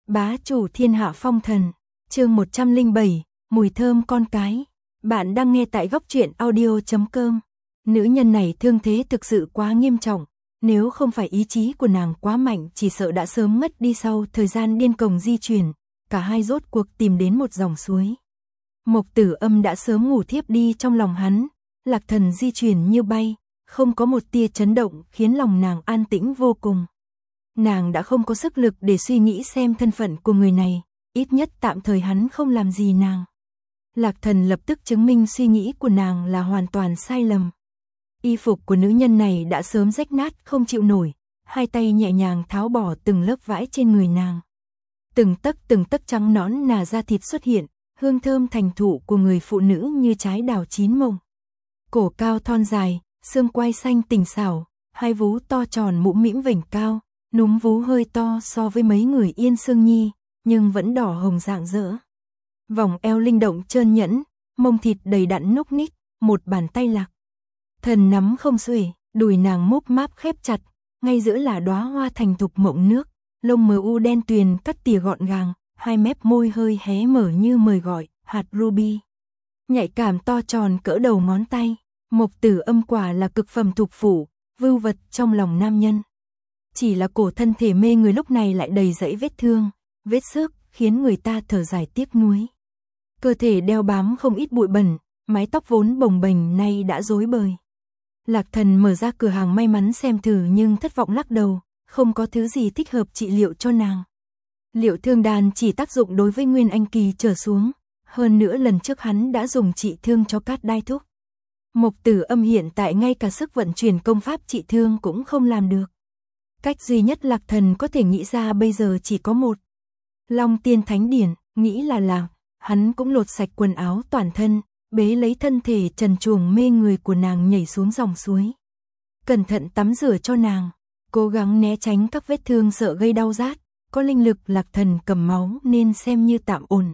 Bá chủ thiên hạ phong thần, chương 107, mùi thơm con cái. Bạn đang nghe tại góc truyện audio.com. Nữ nhân này thương thế thực sự quá nghiêm trọng, nếu không phải ý chí của nàng quá mạnh chỉ sợ đã sớm ngất đi sau thời gian điên cuồng di chuyển. Cả hai rốt cuộc tìm đến một dòng suối. Mộc Tử Âm đã sớm ngủ thiếp đi trong lòng hắn, Lạc Thần di chuyển như bay, không có một tia chấn động khiến lòng nàng an tĩnh vô cùng. Nàng đã không có sức lực để suy nghĩ xem thân phận của người này, ít nhất tạm thời hắn không làm gì nàng. Lạc Thần lập tức chứng minh suy nghĩ của nàng là hoàn toàn sai lầm. Y phục của nữ nhân này đã sớm rách nát không chịu nổi, hai tay nhẹ nhàng tháo bỏ từng lớp vải trên người nàng. Từng tấc trắng nõn nà da thịt xuất hiện, hương thơm thành thụ của người phụ nữ như trái đào chín mồng. Cổ cao thon dài, xương quai xanh tinh xảo, hai vú to tròn mũm mĩm vểnh cao, núm vú hơi to so với mấy người Yên Sương Nhi, nhưng vẫn đỏ hồng rạng rỡ. Vòng eo linh động trơn nhẵn, mông thịt đầy đặn núc ních, một bàn tay Lạc Thần nắm không xuể, đùi nàng múp máp khép chặt, ngay giữa là đóa hoa thành thục mộng nước, lông mờ u đen tuyền cắt tỉa gọn gàng, hai mép môi hơi hé mở như mời gọi, hạt ruby. Nhạy cảm to tròn cỡ đầu ngón tay, Mộc Tử Âm quả là cực phẩm thục phụ, vưu vật trong lòng nam nhân. Chỉ là cổ thân thể mê người lúc này lại đầy dẫy vết thương, vết xước, khiến người ta thở dài tiếc nuối. Cơ thể đeo bám không ít bụi bẩn, mái tóc vốn bồng bềnh nay đã rối bời. Lạc Thần mở ra cửa hàng may mắn xem thử nhưng thất vọng lắc đầu, không có thứ gì thích hợp trị liệu cho nàng. Liệu thương đan chỉ tác dụng đối với Nguyên Anh kỳ trở xuống, hơn nữa lần trước hắn đã dùng trị thương cho Cát Đai Thúc. Mộc Tử Âm hiện tại ngay cả sức vận chuyển công pháp trị thương cũng không làm được. Cách duy nhất Lạc Thần có thể nghĩ ra bây giờ chỉ có một. Long Tiên Thánh Điển, nghĩ là hắn cũng lột sạch quần áo toàn thân, bế lấy thân thể trần truồng mê người của nàng nhảy xuống dòng suối. Cẩn thận tắm rửa cho nàng, cố gắng né tránh các vết thương sợ gây đau rát, có linh lực Lạc Thần cầm máu nên xem như tạm ổn.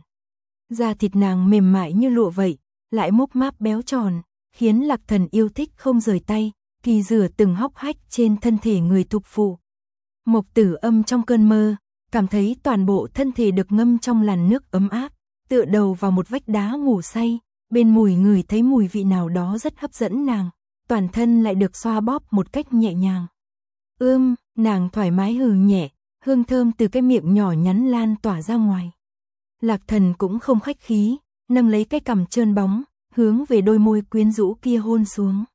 Da thịt nàng mềm mại như lụa vậy, lại múp máp béo tròn, khiến Lạc Thần yêu thích không rời tay, kỳ rửa từng hốc hách trên thân thể người thục phụ. Mộc Tử Âm trong cơn mơ, cảm thấy toàn bộ thân thể được ngâm trong làn nước ấm áp, tựa đầu vào một vách đá ngủ say, bên mùi người thấy mùi vị nào đó rất hấp dẫn nàng, toàn thân lại được xoa bóp một cách nhẹ nhàng. Nàng thoải mái hừ nhẹ, hương thơm từ cái miệng nhỏ nhắn lan tỏa ra ngoài. Lạc Thần cũng không khách khí, nâng lấy cái cằm trơn bóng, hướng về đôi môi quyến rũ kia hôn xuống.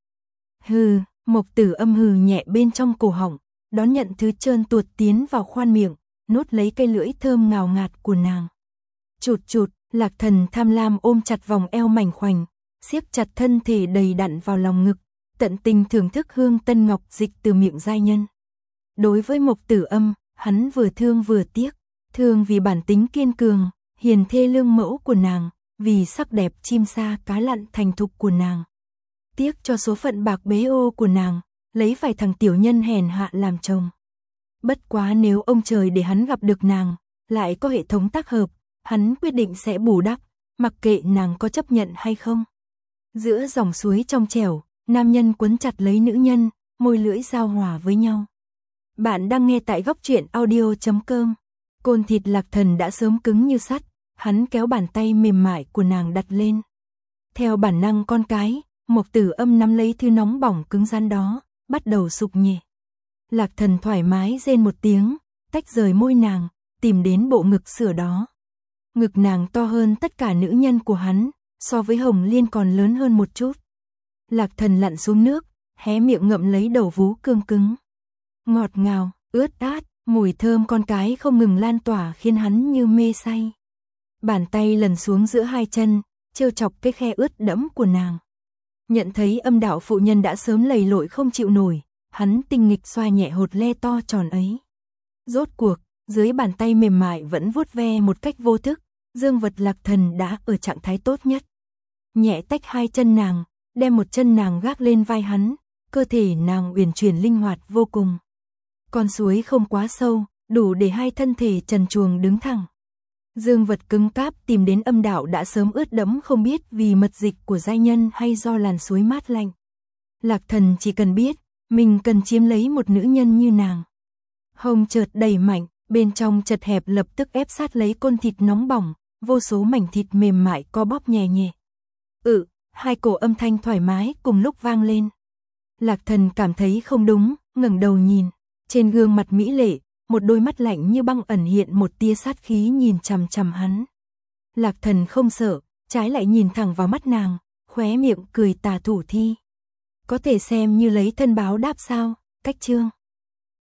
Hừ, Mộc Tử Âm hừ nhẹ bên trong cổ họng, đón nhận thứ trơn tuột tiến vào khoan miệng, nuốt lấy cây lưỡi thơm ngào ngạt của nàng. Chụt, Lạc Thần tham lam ôm chặt vòng eo mảnh khoảnh, siết chặt thân thể đầy đặn vào lòng ngực, tận tình thưởng thức hương tân ngọc dịch từ miệng giai nhân. Đối với Mộc Tử Âm, hắn vừa thương vừa tiếc, thương vì bản tính kiên cường, hiền thê lương mẫu của nàng, vì sắc đẹp chim sa cá lặn thành thục của nàng. Tiếc cho số phận bạc bế ô của nàng, lấy phải thằng tiểu nhân hèn hạ làm chồng. Bất quá nếu ông trời để hắn gặp được nàng, lại có hệ thống tác hợp, hắn quyết định sẽ bù đắp, mặc kệ nàng có chấp nhận hay không. Giữa dòng suối trong trẻo, nam nhân quấn chặt lấy nữ nhân, môi lưỡi giao hòa với nhau. Bạn đang nghe tại góc truyện audio.com. Côn thịt Lạc Thần đã sớm cứng như sắt, hắn kéo bàn tay mềm mại của nàng đặt lên. Theo bản năng con cái, Mộc Tử Âm nắm lấy thứ nóng bỏng cứng rắn đó, bắt đầu sục nhẹ. Lạc Thần thoải mái rên một tiếng, tách rời môi nàng, tìm đến bộ ngực sữa đó. Ngực nàng to hơn tất cả nữ nhân của hắn, so với Hồng Liên còn lớn hơn một chút. Lạc Thần lặn xuống nước, hé miệng ngậm lấy đầu vú cương cứng. Ngọt ngào, ướt át, mùi thơm con cái không ngừng lan tỏa khiến hắn như mê say. Bàn tay lần xuống giữa hai chân, trêu chọc cái khe ướt đẫm của nàng. Nhận thấy âm đạo phụ nhân đã sớm lầy lội không chịu nổi, hắn tinh nghịch xoa nhẹ hột le to tròn ấy. Rốt cuộc, dưới bàn tay mềm mại vẫn vuốt ve một cách vô thức, dương vật Lạc Thần đã ở trạng thái tốt nhất. Nhẹ tách hai chân nàng, đem một chân nàng gác lên vai hắn, cơ thể nàng uyển chuyển linh hoạt vô cùng. Con suối không quá sâu, đủ để hai thân thể trần truồng đứng thẳng. Dương vật cứng cáp tìm đến âm đạo đã sớm ướt đẫm không biết vì mật dịch của giai nhân hay do làn suối mát lạnh. Lạc Thần chỉ cần biết, mình cần chiếm lấy một nữ nhân như nàng. Hồng chợt đầy mạnh, Bên trong chật hẹp lập tức ép sát lấy côn thịt nóng bỏng, vô số mảnh thịt mềm mại co bóp nhẹ nhẹ. Hai cổ âm thanh thoải mái cùng lúc vang lên. Lạc Thần cảm thấy không đúng, ngẩng đầu nhìn. Trên gương mặt mỹ lệ, một đôi mắt lạnh như băng ẩn hiện một tia sát khí nhìn chằm chằm hắn. Lạc Thần không sợ, trái lại nhìn thẳng vào mắt nàng, khóe miệng cười tà thủ thi. Có thể xem như lấy thân báo đáp sao, cách chương.